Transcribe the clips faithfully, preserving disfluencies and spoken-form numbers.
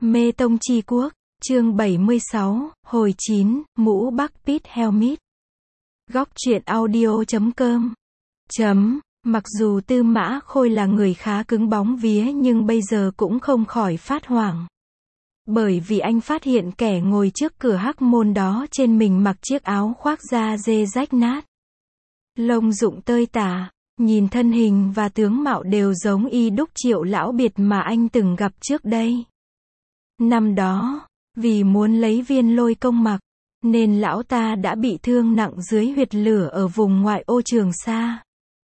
Mê Tông Chi Quốc, chương bảy mươi sáu, hồi chín, Mũ Bắc Pit Helmet. Góc truyện audio chấm com. Chấm, mặc dù Tư Mã Khôi là người khá cứng bóng vía nhưng bây giờ cũng không khỏi phát hoảng. Bởi vì anh phát hiện kẻ ngồi trước cửa hắc môn đó trên mình mặc chiếc áo khoác da dê rách nát. Lông rụng tơi tả, nhìn thân hình và tướng mạo đều giống y đúc Triệu lão biệt mà anh từng gặp trước đây. Năm đó, vì muốn lấy viên lôi công mặc, nên lão ta đã bị thương nặng dưới huyệt lửa ở vùng ngoại ô Trường Sa.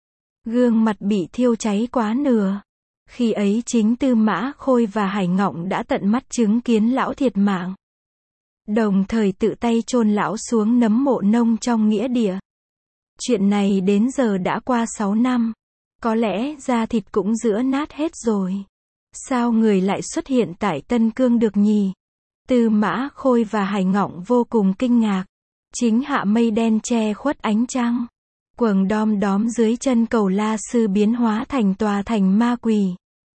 Gương mặt bị thiêu cháy quá nửa. Khi ấy chính Tư Mã Khôi và Hải Ngọng đã tận mắt chứng kiến lão thiệt mạng. Đồng thời tự tay chôn lão xuống nấm mộ nông trong nghĩa địa. Chuyện này đến giờ đã qua sáu năm. Có lẽ da thịt cũng rữa nát hết rồi. Sao người lại xuất hiện tại Tân Cương được nhỉ? Tư Mã Khôi và Hải Ngọng vô cùng kinh ngạc. Chính hạ mây đen che khuất ánh trăng. Quầng đom đóm dưới chân cầu La Sư biến hóa thành tòa thành ma quỷ.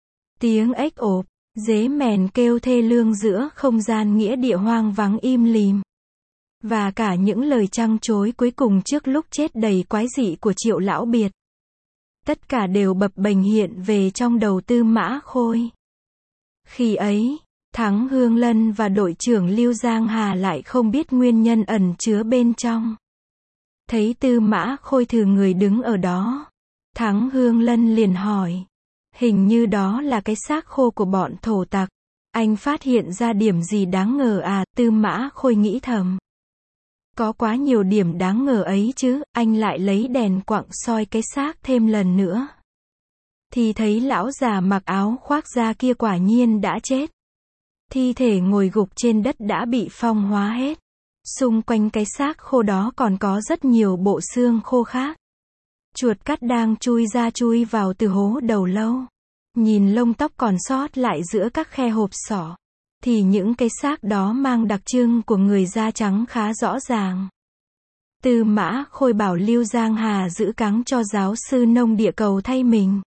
Tiếng ếch ộp, dế mèn kêu thê lương giữa không gian nghĩa địa hoang vắng im lìm. Và cả những lời trăng chối cuối cùng trước lúc chết đầy quái dị của Triệu lão biệt. Tất cả đều bập bềnh hiện về trong đầu Tư Mã Khôi. Khi ấy, Thắng Hương Lân và đội trưởng Lưu Giang Hà lại không biết nguyên nhân ẩn chứa bên trong. Thấy Tư Mã Khôi thừ người đứng ở đó, Thắng Hương Lân liền hỏi. Hình như đó là cái xác khô của bọn thổ tặc. Anh phát hiện ra điểm gì đáng ngờ à? Tư Mã Khôi nghĩ thầm. Có quá nhiều điểm đáng ngờ ấy chứ, anh lại lấy đèn quặng soi cái xác thêm lần nữa. Thì thấy lão già mặc áo khoác da kia quả nhiên đã chết. Thi thể ngồi gục trên đất đã bị phong hóa hết. Xung quanh cái xác khô đó còn có rất nhiều bộ xương khô khác. Chuột cắt đang chui ra chui vào từ hố đầu lâu. Nhìn lông tóc còn sót lại giữa các khe hộp sọ. Thì những cái xác đó mang đặc trưng của người da trắng khá rõ ràng. Tư Mã Khôi bảo Lưu Giang Hà giữ cáng cho giáo sư nông địa cầu thay mình.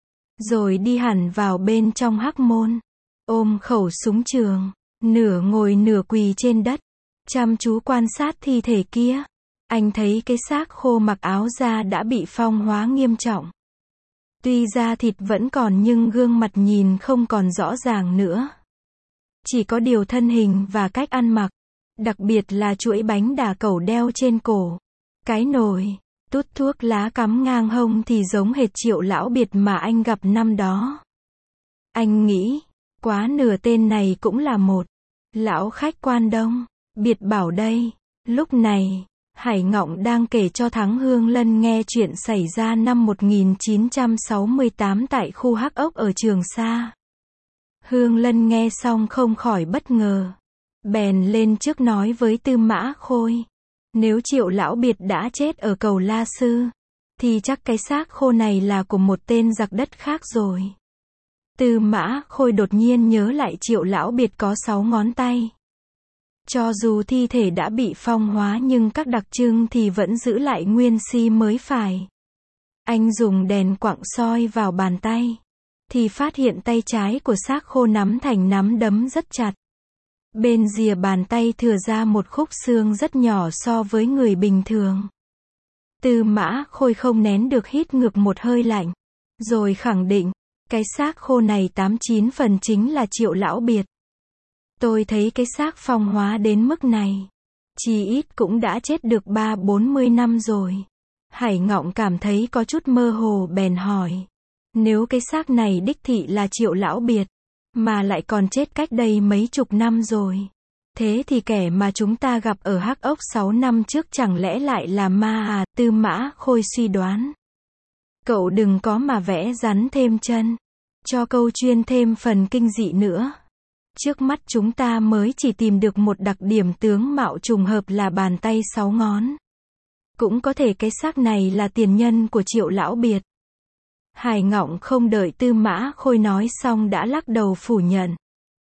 Rồi đi hẳn vào bên trong hắc môn. Ôm khẩu súng trường, nửa ngồi nửa quỳ trên đất. Chăm chú quan sát thi thể kia. Anh thấy cái xác khô mặc áo da đã bị phong hóa nghiêm trọng. Tuy da thịt vẫn còn nhưng gương mặt nhìn không còn rõ ràng nữa. Chỉ có điều thân hình và cách ăn mặc. Đặc biệt là chuỗi bánh đà cẩu đeo trên cổ. Cái nồi, tút thuốc lá cắm ngang hông thì giống hệt Triệu lão biệt mà anh gặp năm đó. Anh nghĩ, quá nửa tên này cũng là một lão khách quan Đông, biệt bảo đây. Lúc này, Hải Ngọng đang kể cho Thắng Hương Lân nghe chuyện xảy ra năm một nghìn chín trăm sáu mươi tám tại khu Hắc Ốc ở Trường Sa. Hương Lân nghe xong không khỏi bất ngờ. Bèn lên trước nói với Tư Mã Khôi. Nếu Triệu lão biệt đã chết ở cầu La Sư, thì chắc cái xác khô này là của một tên giặc đất khác rồi. Tư Mã Khôi đột nhiên nhớ lại Triệu lão biệt có sáu ngón tay. Cho dù thi thể đã bị phong hóa nhưng các đặc trưng thì vẫn giữ lại nguyên si mới phải. Anh dùng đèn quặng soi vào bàn tay. Thì phát hiện tay trái của xác khô nắm thành nắm đấm rất chặt. Bên rìa bàn tay thừa ra một khúc xương rất nhỏ so với người bình thường. Tư Mã Khôi không nén được hít ngược một hơi lạnh. Rồi khẳng định, cái xác khô này tám chín phần chính là Triệu lão biệt. Tôi thấy cái xác phong hóa đến mức này. Chỉ ít cũng đã chết được ba bốn mươi năm rồi. Hải Ngọng cảm thấy có chút mơ hồ bèn hỏi. Nếu cái xác này đích thị là Triệu lão biệt, mà lại còn chết cách đây mấy chục năm rồi. Thế thì kẻ mà chúng ta gặp ở Hắc Ốc sáu năm trước chẳng lẽ lại là ma à? Tư Mã Khôi suy đoán. Cậu đừng có mà vẽ rắn thêm chân. Cho câu chuyên thêm phần kinh dị nữa. Trước mắt chúng ta mới chỉ tìm được một đặc điểm tướng mạo trùng hợp là bàn tay sáu ngón. Cũng có thể cái xác này là tiền nhân của Triệu lão biệt. Hải Ngọng không đợi Tư Mã Khôi nói xong đã lắc đầu phủ nhận.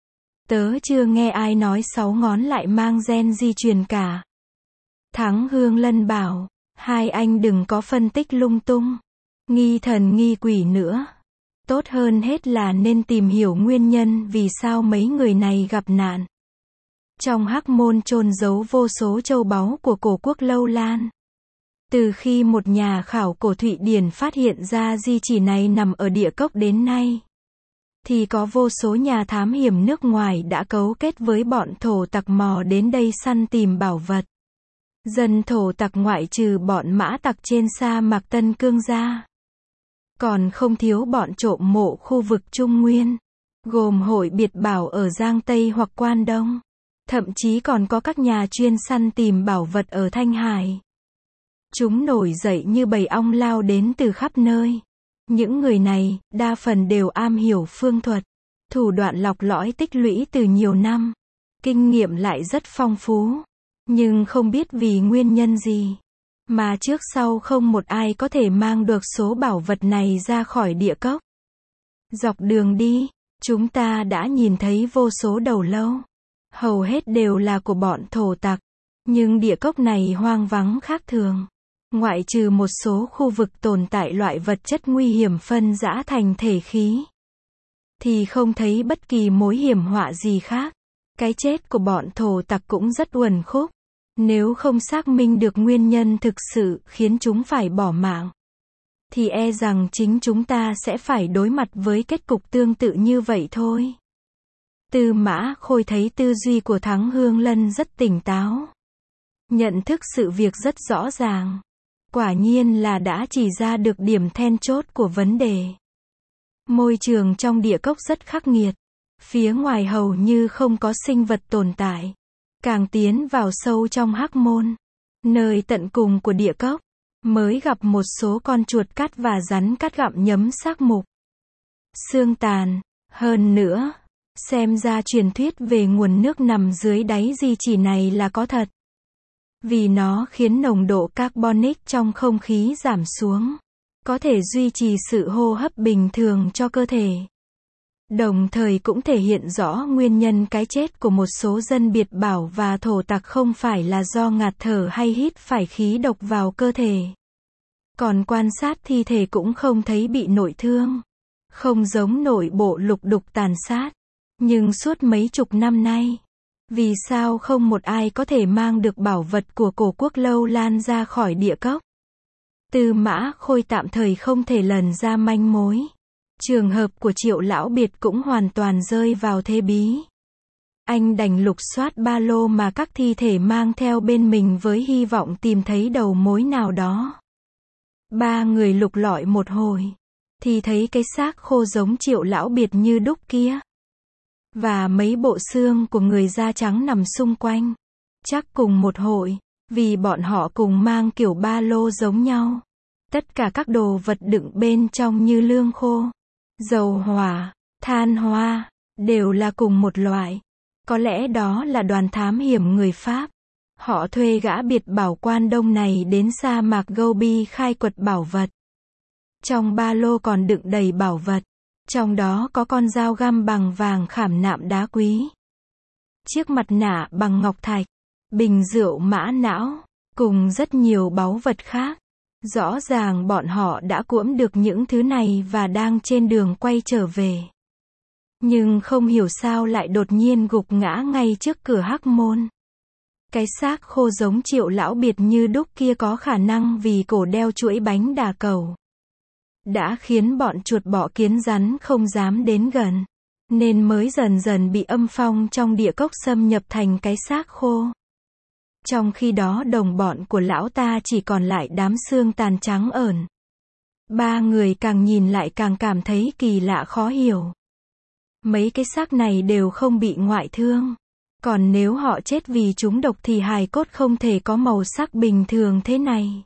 Tớ chưa nghe ai nói sáu ngón lại mang gen di truyền cả. Thắng Hương Lân bảo, hai anh đừng có phân tích lung tung, nghi thần nghi quỷ nữa. Tốt hơn hết là nên tìm hiểu nguyên nhân vì sao mấy người này gặp nạn. Trong Hắc Môn chôn giấu vô số châu báu của cổ quốc Lâu Lan. Từ khi một nhà khảo cổ Thụy Điển phát hiện ra di chỉ này nằm ở địa cốc đến nay, thì có vô số nhà thám hiểm nước ngoài đã cấu kết với bọn thổ tặc mò đến đây săn tìm bảo vật. Dân thổ tặc ngoại trừ bọn mã tặc trên sa mạc Tân Cương ra, còn không thiếu bọn trộm mộ khu vực Trung Nguyên, gồm hội biệt bảo ở Giang Tây hoặc Quan Đông. Thậm chí còn có các nhà chuyên săn tìm bảo vật ở Thanh Hải. Chúng nổi dậy như bầy ong lao đến từ khắp nơi. Những người này, đa phần đều am hiểu phương thuật, thủ đoạn lọc lõi tích lũy từ nhiều năm. Kinh nghiệm lại rất phong phú. Nhưng không biết vì nguyên nhân gì, mà trước sau không một ai có thể mang được số bảo vật này ra khỏi địa cốc. Dọc đường đi, chúng ta đã nhìn thấy vô số đầu lâu. Hầu hết đều là của bọn thổ tặc. Nhưng địa cốc này hoang vắng khác thường. Ngoại trừ một số khu vực tồn tại loại vật chất nguy hiểm phân rã thành thể khí, thì không thấy bất kỳ mối hiểm họa gì khác. Cái chết của bọn thổ tặc cũng rất uẩn khúc. Nếu không xác minh được nguyên nhân thực sự khiến chúng phải bỏ mạng, thì e rằng chính chúng ta sẽ phải đối mặt với kết cục tương tự như vậy thôi. Tư Mã Khôi thấy tư duy của Thắng Hương Lân rất tỉnh táo. Nhận thức sự việc rất rõ ràng. Quả nhiên là đã chỉ ra được điểm then chốt của vấn đề. Môi trường trong địa cốc rất khắc nghiệt. Phía ngoài hầu như không có sinh vật tồn tại. Càng tiến vào sâu trong Hắc Môn, nơi tận cùng của địa cốc, mới gặp một số con chuột cát và rắn cát gặm nhấm xác mục, xương tàn. Hơn nữa, xem ra truyền thuyết về nguồn nước nằm dưới đáy di chỉ này là có thật. Vì nó khiến nồng độ carbonic trong không khí giảm xuống, có thể duy trì sự hô hấp bình thường cho cơ thể. Đồng thời cũng thể hiện rõ nguyên nhân cái chết của một số dân biệt bảo và thổ tặc không phải là do ngạt thở hay hít phải khí độc vào cơ thể. Còn quan sát thi thể cũng không thấy bị nội thương. Không giống nội bộ lục đục tàn sát. Nhưng suốt mấy chục năm nay, vì sao không một ai có thể mang được bảo vật của cổ quốc Lâu Lan ra khỏi địa cốc? Tư Mã Khôi tạm thời không thể lần ra manh mối. Trường hợp của Triệu Lão Biệt cũng hoàn toàn rơi vào thế bí. Anh đành lục soát ba lô mà các thi thể mang theo bên mình với hy vọng tìm thấy đầu mối nào đó. Ba người lục lọi một hồi, thì thấy cái xác khô giống Triệu Lão Biệt như đúc kia. Và mấy bộ xương của người da trắng nằm xung quanh. Chắc cùng một hội, vì bọn họ cùng mang kiểu ba lô giống nhau. Tất cả các đồ vật đựng bên trong như lương khô, dầu hỏa, than hoa, đều là cùng một loại. Có lẽ đó là đoàn thám hiểm người Pháp. Họ thuê gã biệt bảo Quan Đông này đến sa mạc Gobi khai quật bảo vật. Trong ba lô còn đựng đầy bảo vật. Trong đó có con dao găm bằng vàng khảm nạm đá quý, chiếc mặt nạ bằng ngọc thạch, bình rượu mã não, cùng rất nhiều báu vật khác. Rõ ràng bọn họ đã cuỗm được những thứ này và đang trên đường quay trở về. Nhưng không hiểu sao lại đột nhiên gục ngã ngay trước cửa Hắc Môn. Cái xác khô giống Triệu Lão Biệt như đúc kia có khả năng vì cổ đeo chuỗi bánh đà cầu, đã khiến bọn chuột bọ kiến rắn không dám đến gần, nên mới dần dần bị âm phong trong địa cốc xâm nhập thành cái xác khô. Trong khi đó đồng bọn của lão ta chỉ còn lại đám xương tàn trắng ởn. Ba người càng nhìn lại càng cảm thấy kỳ lạ khó hiểu. Mấy cái xác này đều không bị ngoại thương. Còn nếu họ chết vì chúng độc thì hài cốt không thể có màu sắc bình thường thế này.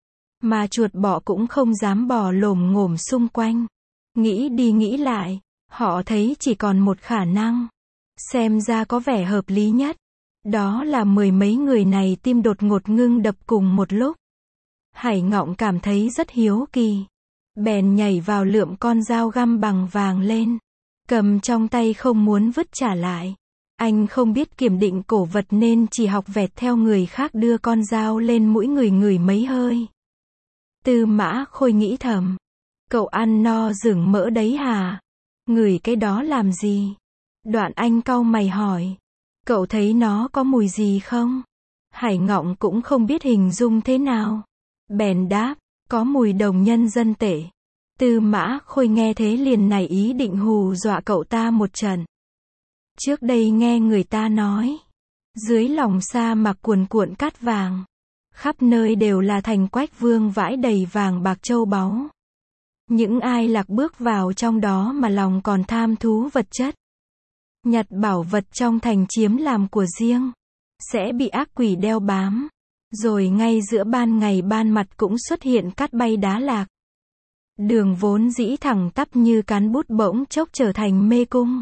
Mà chuột bọ cũng không dám bò lồm ngổm xung quanh. Nghĩ đi nghĩ lại, họ thấy chỉ còn một khả năng, xem ra có vẻ hợp lý nhất. Đó là mười mấy người này tim đột ngột ngưng đập cùng một lúc. Hải Ngọng cảm thấy rất hiếu kỳ. Bèn nhảy vào lượm con dao găm bằng vàng lên. Cầm trong tay không muốn vứt trả lại. Anh không biết kiểm định cổ vật nên chỉ học vẹt theo người khác đưa con dao lên mũi người người mấy hơi. Tư Mã Khôi nghĩ thầm. Cậu ăn no rừng mỡ đấy hả? Ngửi cái đó làm gì? Đoạn Anh cau mày hỏi. Cậu thấy nó có mùi gì không? Hải Ngọng cũng không biết hình dung thế nào. Bèn đáp, có mùi đồng nhân dân tệ. Tư Mã Khôi nghe thế liền nảy ý định hù dọa cậu ta một trận. Trước đây nghe người ta nói, dưới lòng sa mạc cuồn cuộn cát vàng, khắp nơi đều là thành quách vương vãi đầy vàng bạc châu báu. Những ai lạc bước vào trong đó mà lòng còn tham thú vật chất, nhặt bảo vật trong thành chiếm làm của riêng, sẽ bị ác quỷ đeo bám. Rồi ngay giữa ban ngày ban mặt cũng xuất hiện cát bay đá lạc. Đường vốn dĩ thẳng tắp như cán bút bỗng chốc trở thành mê cung.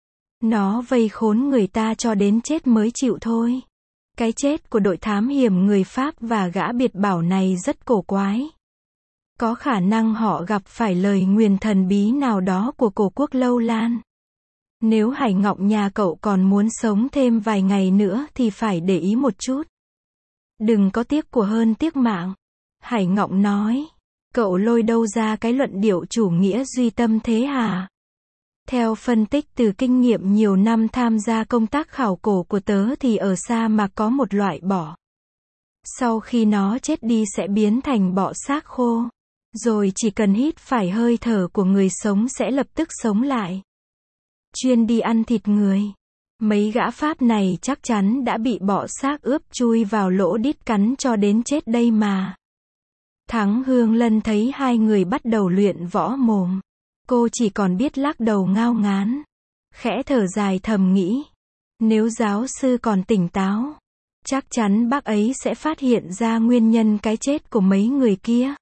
Nó vây khốn người ta cho đến chết mới chịu thôi. Cái chết của đội thám hiểm người Pháp và gã biệt bảo này rất cổ quái. Có khả năng họ gặp phải lời nguyền thần bí nào đó của cổ quốc Lâu Lan. Nếu Hải Ngọng nhà cậu còn muốn sống thêm vài ngày nữa thì phải để ý một chút. Đừng có tiếc của hơn tiếc mạng. Hải Ngọng nói. Cậu lôi đâu ra cái luận điệu chủ nghĩa duy tâm thế hả? Theo phân tích từ kinh nghiệm nhiều năm tham gia công tác khảo cổ của tớ thì ở sa mạc có một loại bọ. Sau khi nó chết đi sẽ biến thành bọ xác khô. Rồi chỉ cần hít phải hơi thở của người sống sẽ lập tức sống lại. Chuyên đi ăn thịt người. Mấy gã Pháp này chắc chắn đã bị bọ xác ướp chui vào lỗ đít cắn cho đến chết đây mà. Thắng Hương Lân thấy hai người bắt đầu luyện võ mồm. Cô chỉ còn biết lắc đầu ngao ngán. Khẽ thở dài thầm nghĩ. Nếu giáo sư còn tỉnh táo, chắc chắn bác ấy sẽ phát hiện ra nguyên nhân cái chết của mấy người kia.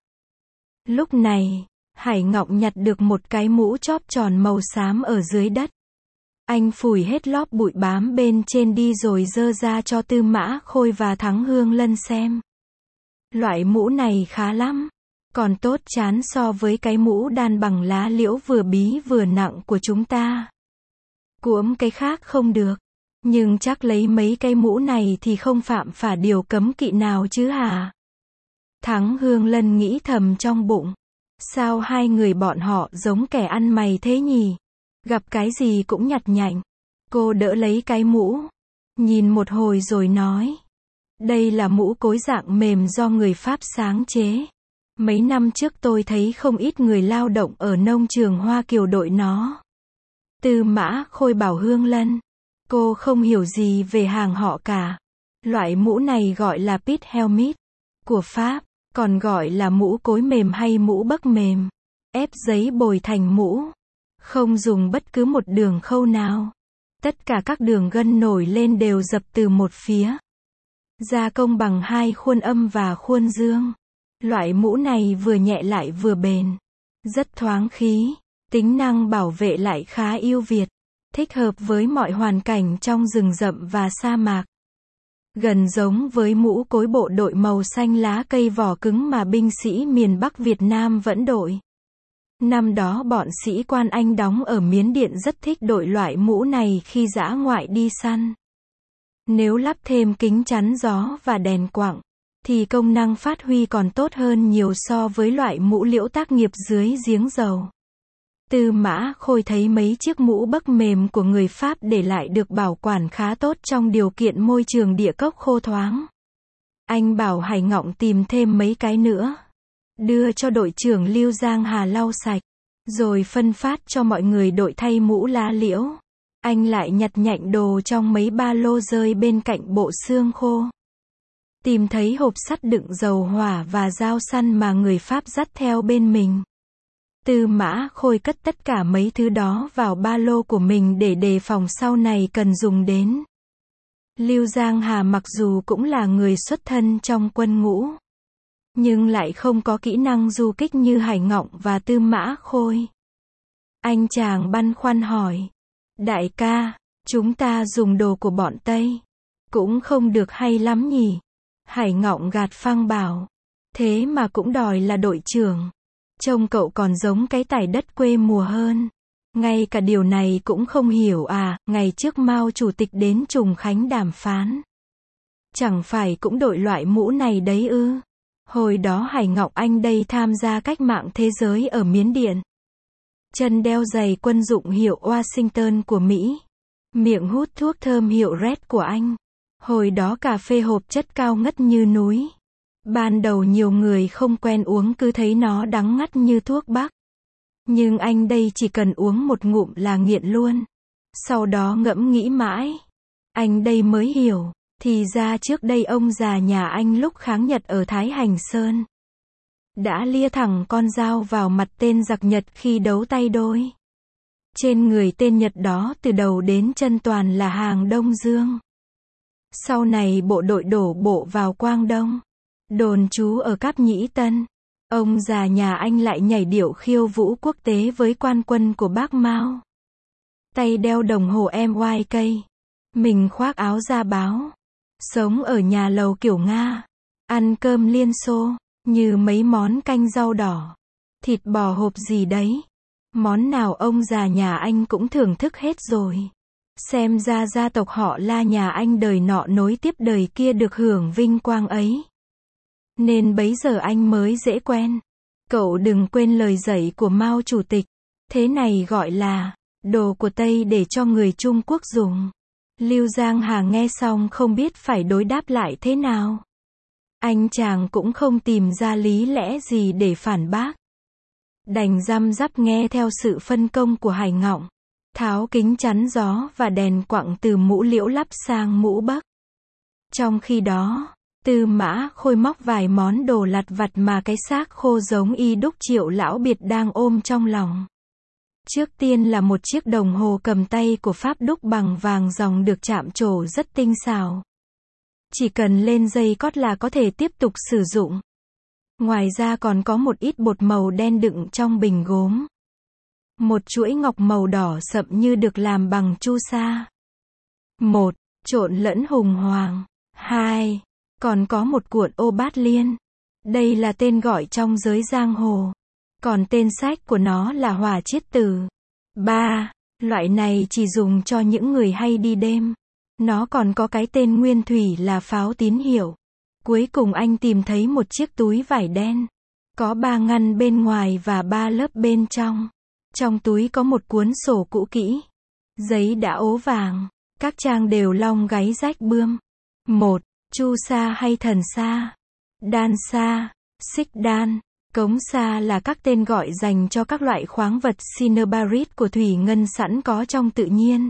Lúc này, Hải Ngọng nhặt được một cái mũ chóp tròn màu xám ở dưới đất. Anh phủi hết lóp bụi bám bên trên đi rồi dơ ra cho Tư Mã Khôi và Thắng Hương Lân xem. Loại mũ này khá lắm. Còn tốt chán so với cái mũ đan bằng lá liễu vừa bí vừa nặng của chúng ta. Cuỗm cái khác không được. Nhưng chắc lấy mấy cái mũ này thì không phạm phải điều cấm kỵ nào chứ hả? Thắng Hương Lân nghĩ thầm trong bụng. Sao hai người bọn họ giống kẻ ăn mày thế nhỉ? Gặp cái gì cũng nhặt nhạnh. Cô đỡ lấy cái mũ. Nhìn một hồi rồi nói. Đây là mũ cối dạng mềm do người Pháp sáng chế. Mấy năm trước tôi thấy không ít người lao động ở nông trường Hoa Kiều đội nó. Tư Mã Khôi bảo Hương Lân. Cô không hiểu gì về hàng họ cả. Loại mũ này gọi là pit helmet của Pháp, còn gọi là mũ cối mềm hay mũ bấc mềm. Ép giấy bồi thành mũ. Không dùng bất cứ một đường khâu nào. Tất cả các đường gân nổi lên đều dập từ một phía. Gia công bằng hai khuôn âm và khuôn dương. Loại mũ này vừa nhẹ lại vừa bền. Rất thoáng khí. Tính năng bảo vệ lại khá ưu việt. Thích hợp với mọi hoàn cảnh trong rừng rậm và sa mạc. Gần giống với mũ cối bộ đội màu xanh lá cây vỏ cứng mà binh sĩ miền Bắc Việt Nam vẫn đội. Năm đó bọn sĩ quan Anh đóng ở Miến Điện rất thích đội loại mũ này khi dã ngoại đi săn. Nếu lắp thêm kính chắn gió và đèn quặng, thì công năng phát huy còn tốt hơn nhiều so với loại mũ liễu tác nghiệp dưới giếng dầu. Tư Mã Khôi thấy mấy chiếc mũ bấc mềm của người Pháp để lại được bảo quản khá tốt trong điều kiện môi trường địa cốc khô thoáng. Anh bảo Hải Ngọng tìm thêm mấy cái nữa. Đưa cho đội trưởng Lưu Giang Hà lau sạch. Rồi phân phát cho mọi người đội thay mũ lá liễu. Anh lại nhặt nhạnh đồ trong mấy ba lô rơi bên cạnh bộ xương khô. Tìm thấy hộp sắt đựng dầu hỏa và dao săn mà người Pháp dắt theo bên mình. Tư Mã Khôi cất tất cả mấy thứ đó vào ba lô của mình để đề phòng sau này cần dùng đến. Lưu Giang Hà mặc dù cũng là người xuất thân trong quân ngũ, nhưng lại không có kỹ năng du kích như Hải Ngọng và Tư Mã Khôi. Anh chàng băn khoăn hỏi. Đại ca, chúng ta dùng đồ của bọn Tây. Cũng không được hay lắm nhỉ? Hải Ngọng gạt phăng bảo. Thế mà cũng đòi là đội trưởng. Trông cậu còn giống cái tài đất quê mùa hơn. Ngay cả điều này cũng không hiểu à, ngày trước Mao Chủ tịch đến Trùng Khánh đàm phán. Chẳng phải cũng đội loại mũ này đấy ư? Hồi đó Hải Ngọc Anh đây tham gia cách mạng thế giới ở Miến Điện. Chân đeo giày quân dụng hiệu Washington của Mỹ. Miệng hút thuốc thơm hiệu Red của Anh. Hồi đó cà phê hộp chất cao ngất như núi. Ban đầu nhiều người không quen uống cứ thấy nó đắng ngắt như thuốc bắc. Nhưng anh đây chỉ cần uống một ngụm là nghiện luôn. Sau đó ngẫm nghĩ mãi. Anh đây mới hiểu. Thì ra trước đây ông già nhà anh lúc kháng Nhật ở Thái Hành Sơn đã lia thẳng con dao vào mặt tên giặc Nhật khi đấu tay đôi. Trên người tên Nhật đó từ đầu đến chân toàn là hàng Đông Dương. Sau này bộ đội đổ bộ vào Quang Đông, đồn trú ở Cáp Nhĩ Tân. Ông già nhà anh lại nhảy điệu khiêu vũ quốc tế với quan quân của bác Mao. Tay đeo đồng hồ em i ca. Mình khoác áo da báo. Sống ở nhà lầu kiểu Nga. Ăn cơm Liên Xô. Như mấy món canh rau đỏ. Thịt bò hộp gì đấy. Món nào ông già nhà anh cũng thưởng thức hết rồi. Xem ra gia tộc họ La nhà anh đời nọ nối tiếp đời kia được hưởng vinh quang ấy. Nên bấy giờ anh mới dễ quen. Cậu đừng quên lời dạy của Mao Chủ tịch. Thế này gọi là đồ của Tây để cho người Trung Quốc dùng. Lưu Giang Hà nghe xong không biết phải đối đáp lại thế nào. Anh chàng cũng không tìm ra lý lẽ gì để phản bác. Đành răm rắp nghe theo sự phân công của Hải Ngọng. Tháo kính chắn gió và đèn quặng từ mũ liễu lắp sang mũ Bắc. Trong khi đó, Tư Mã Khôi móc vài món đồ lặt vặt mà cái xác khô giống y đúc Triệu lão biệt đang ôm trong lòng. Trước tiên là một chiếc đồng hồ cầm tay của Pháp đúc bằng vàng ròng được chạm trổ rất tinh xảo. Chỉ cần lên dây cót là có thể tiếp tục sử dụng. Ngoài ra còn có một ít bột màu đen đựng trong bình gốm. Một chuỗi ngọc màu đỏ sậm như được làm bằng chu sa. Một, trộn lẫn hùng hoàng. Hai, còn có một cuộn ô bát liên. Đây là tên gọi trong giới giang hồ. Còn tên sách của nó là Hỏa Chiết Tử. Ba, loại này chỉ dùng cho những người hay đi đêm. Nó còn có cái tên nguyên thủy là pháo tín hiệu. Cuối cùng anh tìm thấy một chiếc túi vải đen. Có ba ngăn bên ngoài và ba lớp bên trong. Trong túi có một cuốn sổ cũ kỹ. Giấy đã ố vàng. Các trang đều long gáy rách bươm. Một, chu sa hay thần sa. Đan sa, xích đan, cống sa là các tên gọi dành cho các loại khoáng vật cinnabarit của thủy ngân sẵn có trong tự nhiên.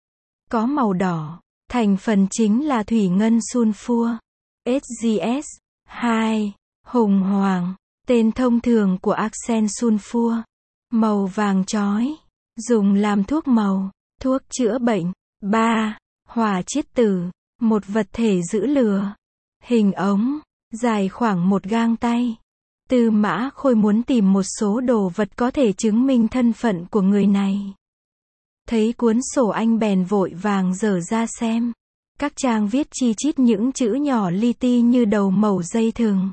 Có màu đỏ. Thành phần chính là thủy ngân sunfua. ét giê ét. Hai, hùng hoàng. Tên thông thường của arsen sunfua. Màu vàng chói. Dùng làm thuốc màu, thuốc chữa bệnh. Ba, hỏa chiết tử. Một vật thể giữ lửa. Hình ống. Dài khoảng một gang tay. Tư Mã Khôi muốn tìm một số đồ vật có thể chứng minh thân phận của người này. Thấy cuốn sổ anh bèn vội vàng dở ra xem. Các trang viết chi chít những chữ nhỏ li ti như đầu mẩu dây thừng.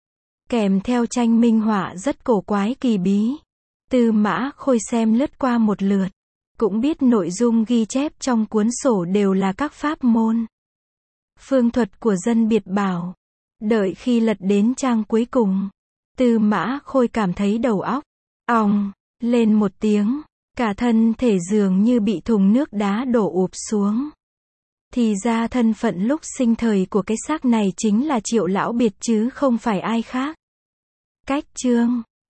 Kèm theo tranh minh họa rất cổ quái kỳ bí. Tư Mã Khôi xem lướt qua một lượt. Cũng biết nội dung ghi chép trong cuốn sổ đều là các pháp môn, phương thuật của dân biệt bảo. Đợi khi lật đến trang cuối cùng, Tư Mã Khôi cảm thấy đầu óc ong lên một tiếng. Cả thân thể dường như bị thùng nước đá đổ ụp xuống. Thì ra thân phận lúc sinh thời của cái xác này chính là Triệu lão biệt chứ không phải ai khác. Cách chương